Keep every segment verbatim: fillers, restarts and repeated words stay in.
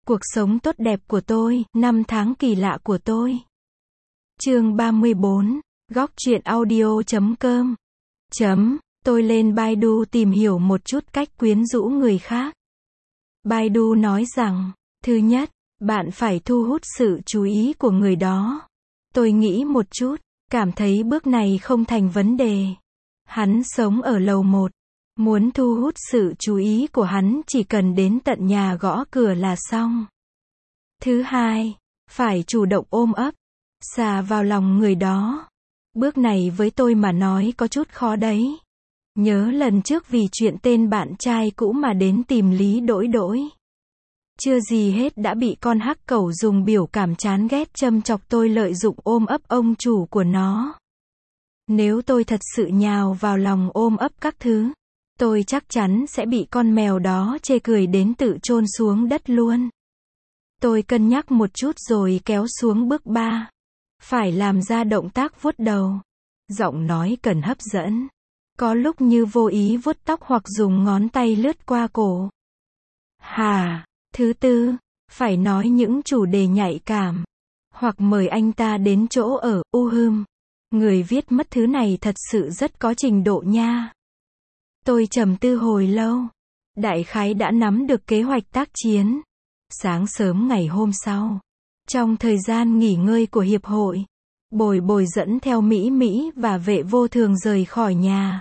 Cuộc sống tốt đẹp của tôi, năm tháng kỳ lạ của tôi. Chương ba mươi bốn, góc truyện audio chấm com. Chấm, tôi lên Baidu tìm hiểu một chút cách quyến rũ người khác. Baidu nói rằng, thứ nhất, bạn phải thu hút sự chú ý của người đó. Tôi nghĩ một chút, cảm thấy bước này không thành vấn đề. Hắn sống ở lầu một. Muốn thu hút sự chú ý của hắn chỉ cần đến tận nhà gõ cửa là xong. Thứ hai, phải chủ động ôm ấp, xà vào lòng người đó. Bước này với tôi mà nói có chút khó đấy. Nhớ lần trước vì chuyện tên bạn trai cũ mà đến tìm Lý Đỗi Đỗi. Chưa gì hết đã bị con hắc cẩu dùng biểu cảm chán ghét châm chọc tôi lợi dụng ôm ấp ông chủ của nó. Nếu tôi thật sự nhào vào lòng ôm ấp các thứ, tôi chắc chắn sẽ bị con mèo đó chê cười đến tự chôn xuống đất luôn. Tôi cân nhắc một chút rồi kéo xuống bước ba. Phải làm ra động tác vuốt đầu. Giọng nói cần hấp dẫn. Có lúc như vô ý vuốt tóc hoặc dùng ngón tay lướt qua cổ. Hà. Thứ tư, phải nói những chủ đề nhạy cảm. Hoặc mời anh ta đến chỗ ở, u hưm. Người viết mất thứ này thật sự rất có trình độ nha. Tôi trầm tư hồi lâu. Đại khái đã nắm được kế hoạch tác chiến. Sáng sớm ngày hôm sau, trong thời gian nghỉ ngơi của hiệp hội, Bồi Bồi dẫn theo Mỹ Mỹ và Vệ Vô Thường rời khỏi nhà.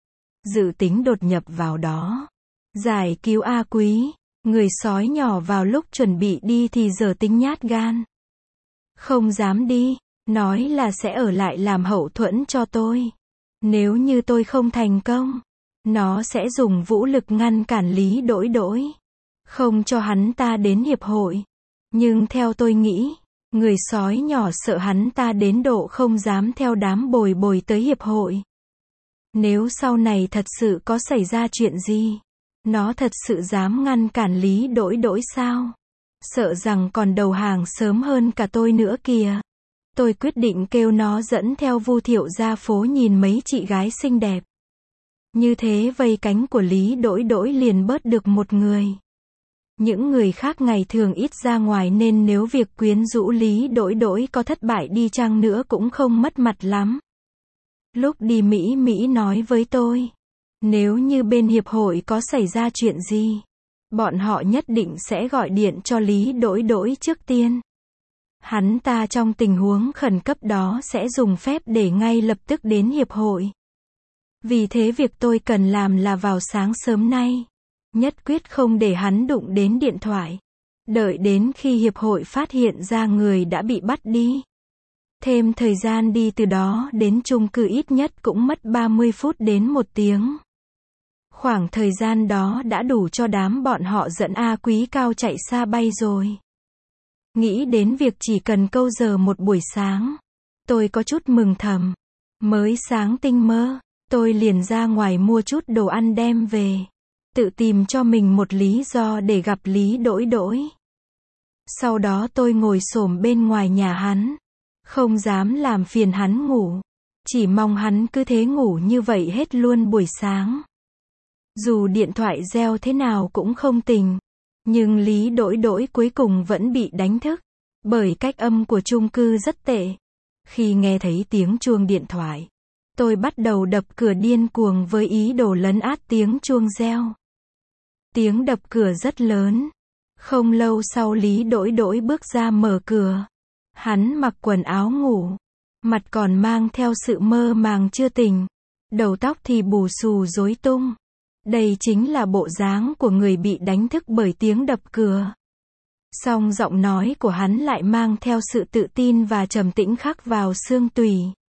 Dự tính đột nhập vào đó, giải cứu A Quý, người sói nhỏ vào lúc chuẩn bị đi thì giờ tính nhát gan. Không dám đi, nói là sẽ ở lại làm hậu thuẫn cho tôi. Nếu như tôi không thành công, nó sẽ dùng vũ lực ngăn cản Lý Đỗi Đỗi. Không cho hắn ta đến hiệp hội. Nhưng theo tôi nghĩ, người sói nhỏ sợ hắn ta đến độ không dám theo đám Bồi Bồi tới hiệp hội. Nếu sau này thật sự có xảy ra chuyện gì, nó thật sự dám ngăn cản Lý Đỗi Đỗi sao? Sợ rằng còn đầu hàng sớm hơn cả tôi nữa kìa. Tôi quyết định kêu nó dẫn theo Vu Thiệu ra phố nhìn mấy chị gái xinh đẹp. Như thế vây cánh của Lý Đỗi Đỗi liền bớt được một người. Những người khác ngày thường ít ra ngoài nên nếu việc quyến rũ Lý Đỗi Đỗi có thất bại đi chăng nữa cũng không mất mặt lắm. Lúc đi Mỹ Mỹ nói với tôi, nếu như bên hiệp hội có xảy ra chuyện gì, bọn họ nhất định sẽ gọi điện cho Lý Đỗi Đỗi trước tiên. Hắn ta trong tình huống khẩn cấp đó sẽ dùng phép để ngay lập tức đến hiệp hội. Vì thế việc tôi cần làm là vào sáng sớm nay, nhất quyết không để hắn đụng đến điện thoại. Đợi đến khi hiệp hội phát hiện ra người đã bị bắt đi. Thêm thời gian đi từ đó đến chung cư ít nhất cũng mất ba mươi phút đến một tiếng. Khoảng thời gian đó đã đủ cho đám bọn họ dẫn A Quý cao chạy xa bay rồi. Nghĩ đến việc chỉ cần câu giờ một buổi sáng, tôi có chút mừng thầm. Mới sáng tinh mơ, tôi liền ra ngoài mua chút đồ ăn đem về. Tự tìm cho mình một lý do để gặp Lý Đỗi Đỗi. Sau đó tôi ngồi xổm bên ngoài nhà hắn. Không dám làm phiền hắn ngủ. Chỉ mong hắn cứ thế ngủ như vậy hết luôn buổi sáng. Dù điện thoại reo thế nào cũng không tỉnh. Nhưng Lý Đỗi Đỗi cuối cùng vẫn bị đánh thức. Bởi cách âm của chung cư rất tệ. Khi nghe thấy tiếng chuông điện thoại, tôi bắt đầu đập cửa điên cuồng với ý đồ lấn át tiếng chuông reo. Tiếng đập cửa rất lớn. Không lâu sau Lý Đỗi Đỗi bước ra mở cửa. Hắn mặc quần áo ngủ. Mặt còn mang theo sự mơ màng chưa tỉnh. Đầu tóc thì bù xù rối tung. Đây chính là bộ dáng của người bị đánh thức bởi tiếng đập cửa. Song giọng nói của hắn lại mang theo sự tự tin và trầm tĩnh khắc vào xương tủy.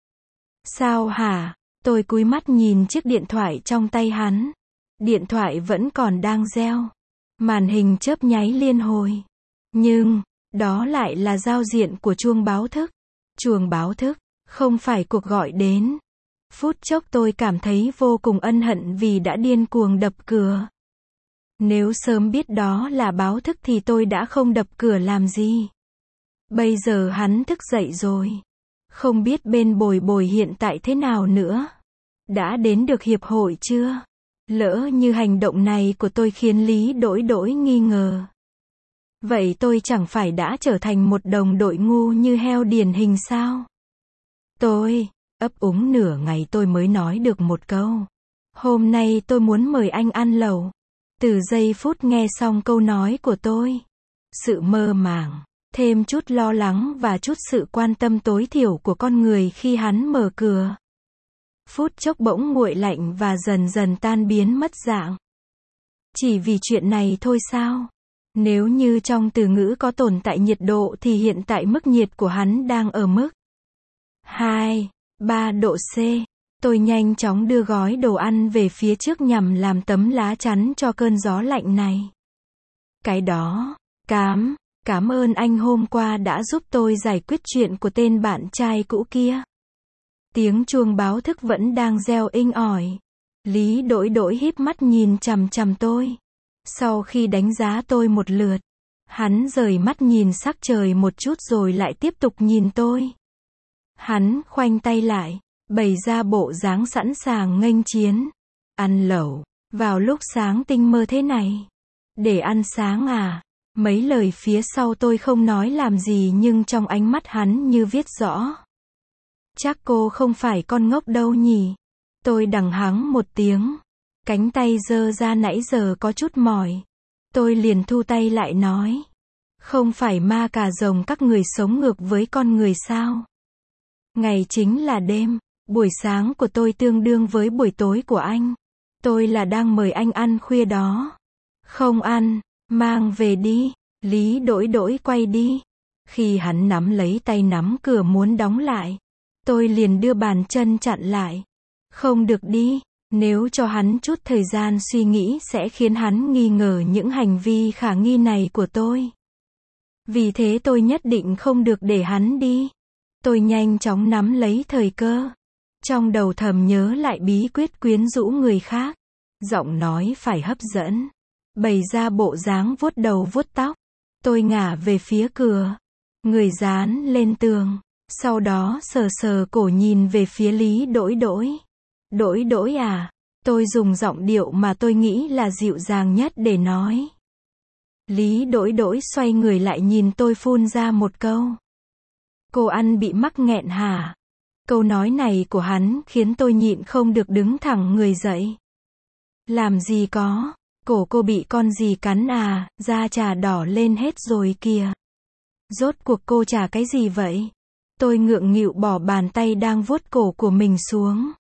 Sao hả? Tôi cúi mắt nhìn chiếc điện thoại trong tay hắn. Điện thoại vẫn còn đang reo. Màn hình chớp nháy liên hồi. Nhưng, đó lại là giao diện của chuông báo thức. Chuông báo thức, không phải cuộc gọi đến. Phút chốc tôi cảm thấy vô cùng ân hận vì đã điên cuồng đập cửa. Nếu sớm biết đó là báo thức thì tôi đã không đập cửa làm gì. Bây giờ hắn thức dậy rồi. Không biết bên Bồi Bồi hiện tại thế nào nữa. Đã đến được hiệp hội chưa? Lỡ như hành động này của tôi khiến Lý Đỗi Đỗi nghi ngờ. Vậy tôi chẳng phải đã trở thành một đồng đội ngu như heo điển hình sao? Tôi, ấp úng nửa ngày tôi mới nói được một câu. Hôm nay tôi muốn mời anh ăn lẩu. Từ giây phút nghe xong câu nói của tôi, sự mơ màng, thêm chút lo lắng và chút sự quan tâm tối thiểu của con người khi hắn mở cửa. Phút chốc bỗng nguội lạnh và dần dần tan biến mất dạng. Chỉ vì chuyện này thôi sao? Nếu như trong từ ngữ có tồn tại nhiệt độ thì hiện tại mức nhiệt của hắn đang ở mức hai, ba độ C. Tôi nhanh chóng đưa gói đồ ăn về phía trước nhằm làm tấm lá chắn cho cơn gió lạnh này. Cái đó, cám, cảm ơn anh hôm qua đã giúp tôi giải quyết chuyện của tên bạn trai cũ kia. Tiếng chuông báo thức vẫn đang reo inh ỏi. Lý Đỗi Đỗi híp mắt nhìn chằm chằm tôi. Sau khi đánh giá tôi một lượt, hắn rời mắt nhìn sắc trời một chút rồi lại tiếp tục nhìn tôi. Hắn khoanh tay lại, bày ra bộ dáng sẵn sàng nghênh chiến. Ăn lẩu, vào lúc sáng tinh mơ thế này. Để ăn sáng à? Mấy lời phía sau tôi không nói làm gì nhưng trong ánh mắt hắn như viết rõ. Chắc cô không phải con ngốc đâu nhỉ? Tôi đằng hắng một tiếng. Cánh tay giơ ra nãy giờ có chút mỏi. Tôi liền thu tay lại nói. Không phải ma cà rồng các người sống ngược với con người sao? Ngày chính là đêm. Buổi sáng của tôi tương đương với buổi tối của anh. Tôi là đang mời anh ăn khuya đó. Không ăn, mang về đi. Lý Đỗi Đỗi quay đi. Khi hắn nắm lấy tay nắm cửa muốn đóng lại, tôi liền đưa bàn chân chặn lại. Không được đi, nếu cho hắn chút thời gian suy nghĩ sẽ khiến hắn nghi ngờ những hành vi khả nghi này của tôi. Vì thế tôi nhất định không được để hắn đi. Tôi nhanh chóng nắm lấy thời cơ. Trong đầu thầm nhớ lại bí quyết quyến rũ người khác. Giọng nói phải hấp dẫn. Bày ra bộ dáng vuốt đầu vuốt tóc. Tôi ngả về phía cửa. Người dán lên tường. Sau đó sờ sờ cổ nhìn về phía Lý Đỗi Đỗi. Đỗi Đỗi à? Tôi dùng giọng điệu mà tôi nghĩ là dịu dàng nhất để nói. Lý Đỗi Đỗi xoay người lại nhìn tôi phun ra một câu. Cô ăn bị mắc nghẹn hả? Câu nói này của hắn khiến tôi nhịn không được đứng thẳng người dậy. Làm gì có, cổ cô bị con gì cắn à, da chà đỏ lên hết rồi kìa. Rốt cuộc cô chà cái gì vậy? Tôi ngượng nghịu bỏ bàn tay đang vuốt cổ của mình xuống.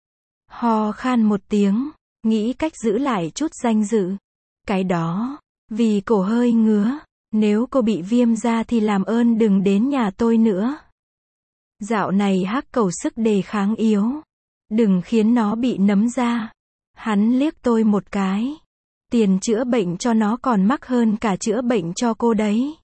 Ho khan một tiếng, nghĩ cách giữ lại chút danh dự. Cái đó, vì cổ hơi ngứa, nếu cô bị viêm da thì làm ơn đừng đến nhà tôi nữa. Dạo này hắc cầu sức đề kháng yếu. Đừng khiến nó bị nấm da. Hắn liếc tôi một cái. Tiền chữa bệnh cho nó còn mắc hơn cả chữa bệnh cho cô đấy.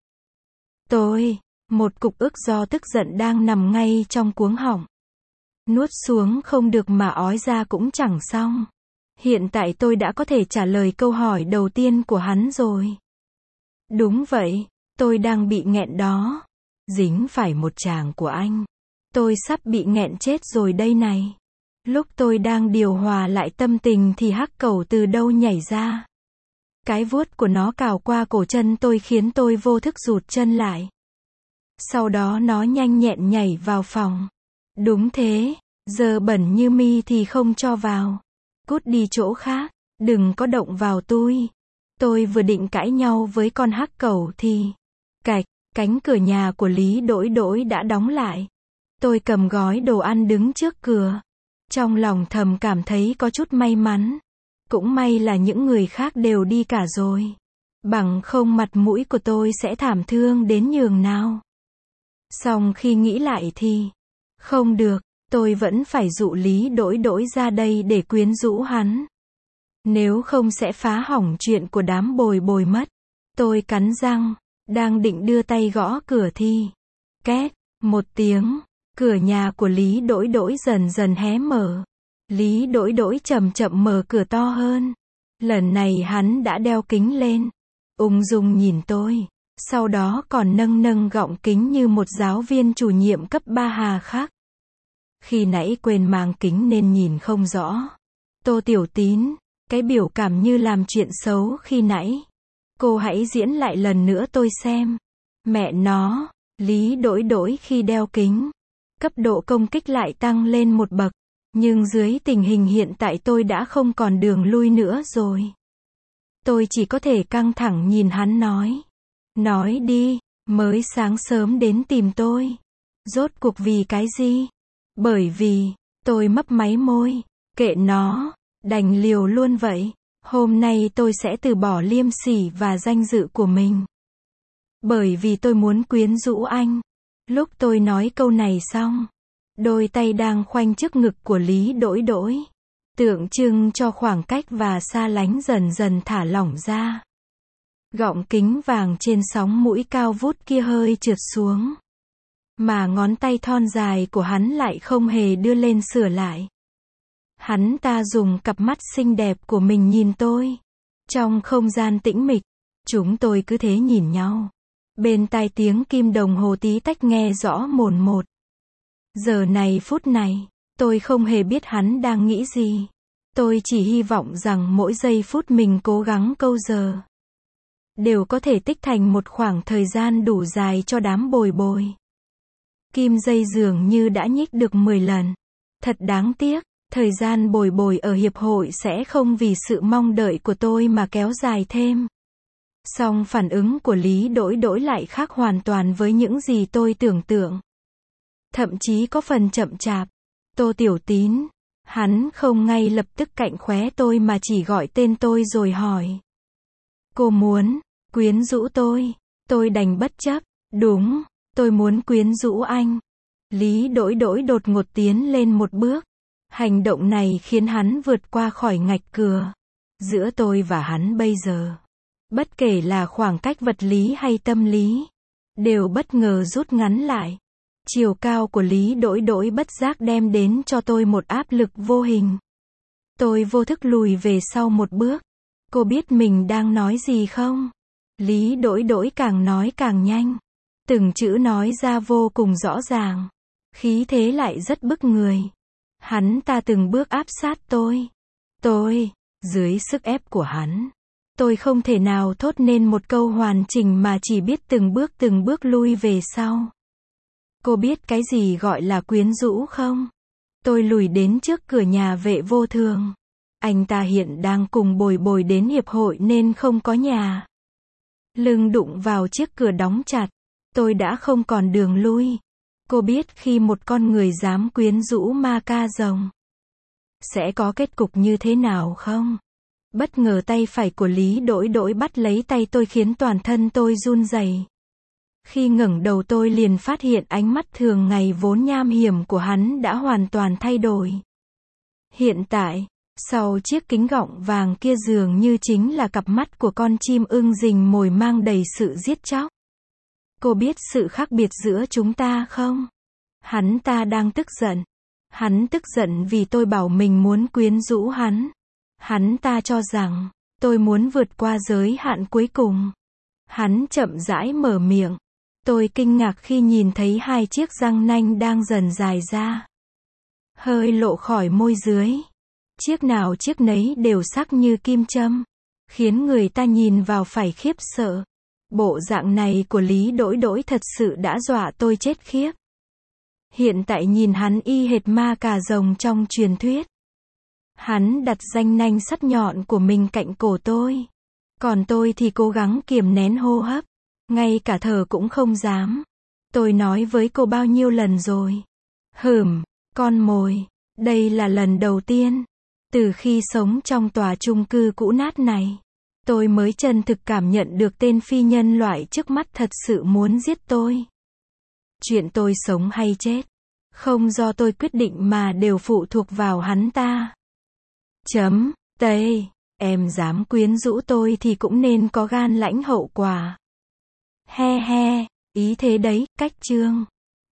Tôi, một cục ức do tức giận đang nằm ngay trong cuống họng. Nuốt xuống không được mà ói ra cũng chẳng xong. Hiện tại tôi đã có thể trả lời câu hỏi đầu tiên của hắn rồi. Đúng vậy, tôi đang bị nghẹn đó. Dính phải một chàng của anh. Tôi sắp bị nghẹn chết rồi đây này. Lúc tôi đang điều hòa lại tâm tình thì hắc cầu từ đâu nhảy ra. Cái vuốt của nó cào qua cổ chân tôi khiến tôi vô thức rụt chân lại. Sau đó nó nhanh nhẹn nhảy vào phòng. Đúng thế, giờ bẩn như mi thì không cho vào. Cút đi chỗ khác, đừng có động vào tôi. Tôi vừa định cãi nhau với con hắc cầu thì cạch, cánh cửa nhà của Lý Đỗi Đỗi đã đóng lại. Tôi cầm gói đồ ăn đứng trước cửa. Trong lòng thầm cảm thấy có chút may mắn. Cũng may là những người khác đều đi cả rồi. Bằng không mặt mũi của tôi sẽ thảm thương đến nhường nào. Xong khi nghĩ lại thì không được, tôi vẫn phải dụ Lý Đỗi Đỗi ra đây để quyến rũ hắn. Nếu không sẽ phá hỏng chuyện của đám bồi bồi mất. Tôi cắn răng, đang định đưa tay gõ cửa thì két, một tiếng, cửa nhà của Lý Đỗi Đỗi dần dần hé mở. Lý Đỗi Đỗi chậm chậm mở cửa to hơn. Lần này hắn đã đeo kính lên, ung dung nhìn tôi, sau đó còn nâng nâng gọng kính như một giáo viên chủ nhiệm cấp ba hà khắc. Khi nãy quên mang kính nên nhìn không rõ. Tô Tiểu Tín, cái biểu cảm như làm chuyện xấu khi nãy. Cô hãy diễn lại lần nữa tôi xem. Mẹ nó, Lý Đỗi Đỗi khi đeo kính. Cấp độ công kích lại tăng lên một bậc. Nhưng dưới tình hình hiện tại tôi đã không còn đường lui nữa rồi. Tôi chỉ có thể căng thẳng nhìn hắn nói. Nói đi, mới sáng sớm đến tìm tôi. Rốt cuộc vì cái gì? Bởi vì, tôi mấp máy môi. Kệ nó, đành liều luôn vậy. Hôm nay tôi sẽ từ bỏ liêm sỉ và danh dự của mình. Bởi vì tôi muốn quyến rũ anh. Lúc tôi nói câu này xong, đôi tay đang khoanh trước ngực của Lý Đỗi Đỗi, tượng trưng cho khoảng cách và xa lánh dần dần thả lỏng ra. Gọng kính vàng trên sóng mũi cao vút kia hơi trượt xuống. Mà ngón tay thon dài của hắn lại không hề đưa lên sửa lại. Hắn ta dùng cặp mắt xinh đẹp của mình nhìn tôi. Trong không gian tĩnh mịch, chúng tôi cứ thế nhìn nhau. Bên tai tiếng kim đồng hồ tí tách nghe rõ mồn một. Giờ này phút này, tôi không hề biết hắn đang nghĩ gì. Tôi chỉ hy vọng rằng mỗi giây phút mình cố gắng câu giờ đều có thể tích thành một khoảng thời gian đủ dài cho đám bồi bồi. Kim dây dường như đã nhích được mười lần. Thật đáng tiếc, thời gian bồi bồi ở hiệp hội sẽ không vì sự mong đợi của tôi mà kéo dài thêm. Song phản ứng của Lý Đỗi Đỗi lại khác hoàn toàn với những gì tôi tưởng tượng. Thậm chí có phần chậm chạp. Tô Tiểu Tín. Hắn không ngay lập tức cạnh khóe tôi mà chỉ gọi tên tôi rồi hỏi. Cô muốn quyến rũ tôi? Tôi đành bất chấp. Đúng, tôi muốn quyến rũ anh. Lý Đỗi Đỗi đột ngột tiến lên một bước. Hành động này khiến hắn vượt qua khỏi ngạch cửa. Giữa tôi và hắn bây giờ, bất kể là khoảng cách vật lý hay tâm lý, đều bất ngờ rút ngắn lại. Chiều cao của Lý Đỗi Đỗi bất giác đem đến cho tôi một áp lực vô hình. Tôi vô thức lùi về sau một bước. Cô biết mình đang nói gì không? Lý Đỗi Đỗi càng nói càng nhanh. Từng chữ nói ra vô cùng rõ ràng. Khí thế lại rất bức người. Hắn ta từng bước áp sát tôi. Tôi, dưới sức ép của hắn, tôi không thể nào thốt nên một câu hoàn chỉnh mà chỉ biết từng bước từng bước lui về sau. Cô biết cái gì gọi là quyến rũ không? Tôi lùi đến trước cửa nhà vệ vô thường. Anh ta hiện đang cùng bồi bồi đến hiệp hội nên không có nhà. Lưng đụng vào chiếc cửa đóng chặt. Tôi đã không còn đường lui. Cô biết khi một con người dám quyến rũ ma ca rồng, sẽ có kết cục như thế nào không? Bất ngờ tay phải của Lý Đỗi Đỗi bắt lấy tay tôi khiến toàn thân tôi run rẩy. Khi ngẩng đầu tôi liền phát hiện ánh mắt thường ngày vốn nham hiểm của hắn đã hoàn toàn thay đổi. Hiện tại, sau chiếc kính gọng vàng kia dường như chính là cặp mắt của con chim ưng rình mồi mang đầy sự giết chóc. Cô biết sự khác biệt giữa chúng ta không? Hắn ta đang tức giận. Hắn tức giận vì tôi bảo mình muốn quyến rũ hắn. Hắn ta cho rằng tôi muốn vượt qua giới hạn cuối cùng. Hắn chậm rãi mở miệng. Tôi kinh ngạc khi nhìn thấy hai chiếc răng nanh đang dần dài ra, hơi lộ khỏi môi dưới. Chiếc nào chiếc nấy đều sắc như kim châm, khiến người ta nhìn vào phải khiếp sợ. Bộ dạng này của Lý Đỗi Đỗi thật sự đã dọa tôi chết khiếp. Hiện tại nhìn hắn y hệt ma cà rồng trong truyền thuyết. Hắn đặt ranh nanh sắc nhọn của mình cạnh cổ tôi. Còn tôi thì cố gắng kiềm nén hô hấp. Ngay cả thở cũng không dám. Tôi nói với cô bao nhiêu lần rồi. Hửm, con mồi. Đây là lần đầu tiên. Từ khi sống trong tòa chung cư cũ nát này, tôi mới chân thực cảm nhận được tên phi nhân loại trước mắt thật sự muốn giết tôi. Chuyện tôi sống hay chết, không do tôi quyết định mà đều phụ thuộc vào hắn ta. Chấm, tây, em dám quyến rũ tôi thì cũng nên có gan lãnh hậu quả. He he, ý thế đấy, cách chương.